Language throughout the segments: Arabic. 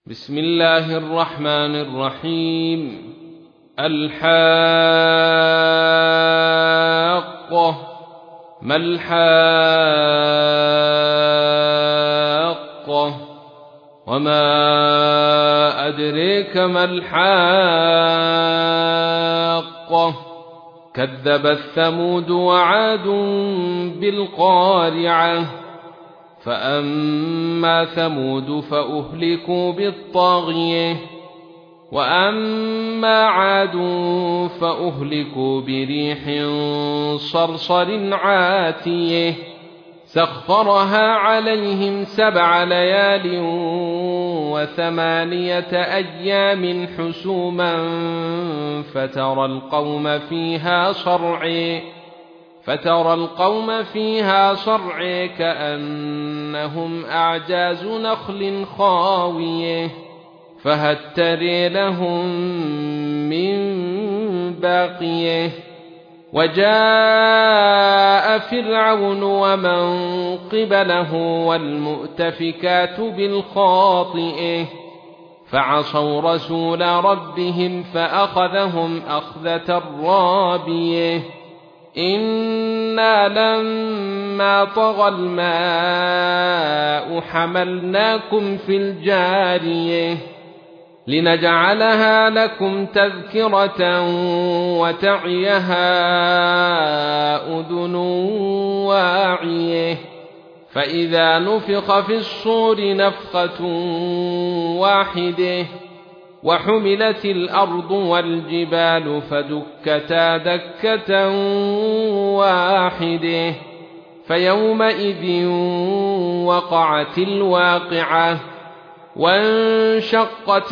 بسم الله الرحمن الرحيم. الحاقة. ما الحاقة؟ وما أدريك ما الحاقة؟ كذبت ثمود وعاد بالقارعة. فأما ثمود فأهلكوا بالطاغية، وأما عاد فأهلكوا بريح صرصر عاتية سخرها عليهم 7 ليال و8 أيام حسوما فترى القوم فيها صرعى كأنهم أعجاز نخل خاوية فهل ترى لهم من باقية. وجاء فرعون ومن قبله والمؤتفكات بالخاطئة فعصوا رسول ربهم فأخذهم أخذة رابية. إنا لما طغى الماء حملناكم في الجارية لنجعلها لكم تذكرة وتعيها أذن واعية. فإذا نفخ في الصور نفخة واحدة وحملت الأرض والجبال فدكتا دكة واحدة فيومئذ وقعت الواقعة وانشقت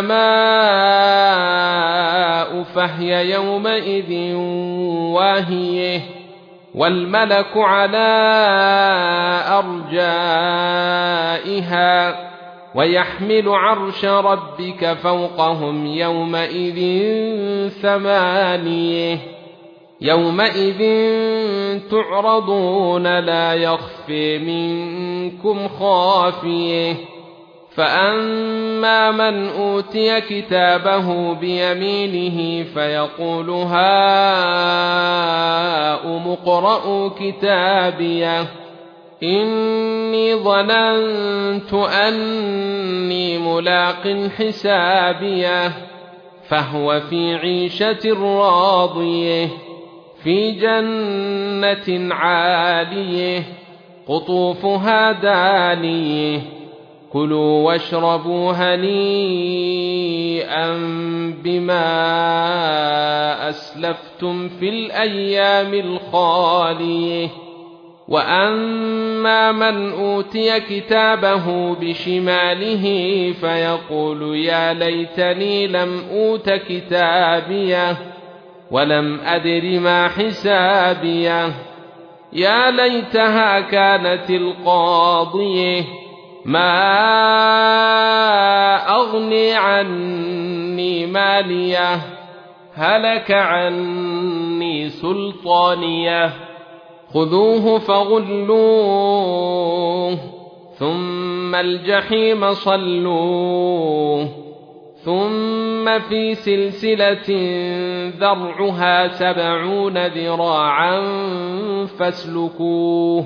السماء فهي يومئذ واهية والملك على أرجائها ويحمل عرش ربك فوقهم يومئذ 8. يومئذ تعرضون لا يخفي منكم خافية. فأما من أوتي كتابه بيمينه فيقول هاؤم اقرءوا كتابيه إني ظننت أني ملاق حسابيه. فهو في عيشة راضية في جنة عالية قطوفها دانية. كلوا واشربوا هنيئا بما أسلفتم في الأيام الخالية. وأما من أوتي كتابه بشماله فيقول يا ليتني لم أوت كتابيه ولم أدر ما حسابيه. يا ليتها كانت القاضية ما أغني عني ماليه هلك عني سلطانيه. خذوه فغلوه ثم الجحيم صلوه ثم في سلسلة ذرعها 70 ذراعا فاسلكوه.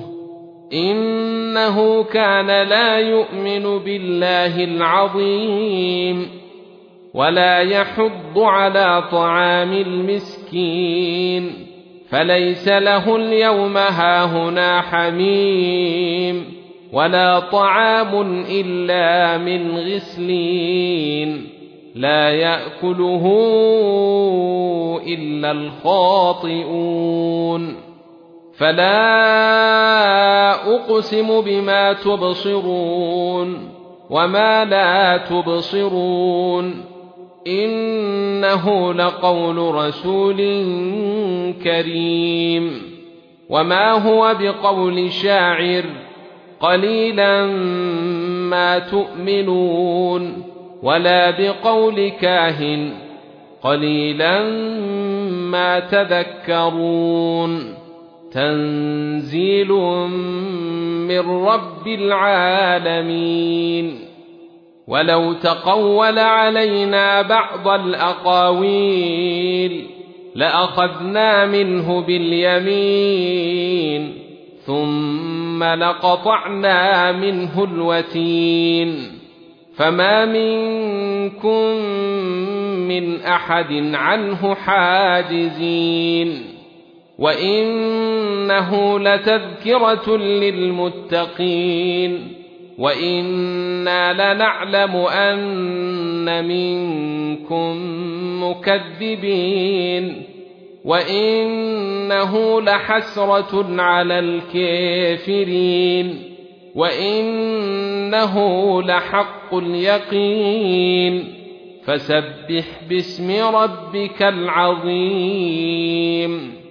إنه كان لا يؤمن بالله العظيم ولا يحض على طعام المسكين فليس له اليوم هاهنا حميم ولا طعام إلا من غسلين لا يأكله إلا الخاطئون. فلا أقسم بما تبصرون وما لا تبصرون إنه لقول رسول كريم وما هو بقول شاعر قليلا ما تؤمنون ولا بقول كاهن قليلا ما تذكرون. تنزيل من رب العالمين. ولو تقول علينا بعض الأقاويل لأخذنا منه باليمين ثم لقطعنا منه الوتين فما منكم من أحد عنه حاجزين وإنه لتذكرة للمتقين وإنا لنعلم أن منكم مكذبين وإنه لحسرة على الكافرين وإنه لحق اليقين فسبح باسم ربك العظيم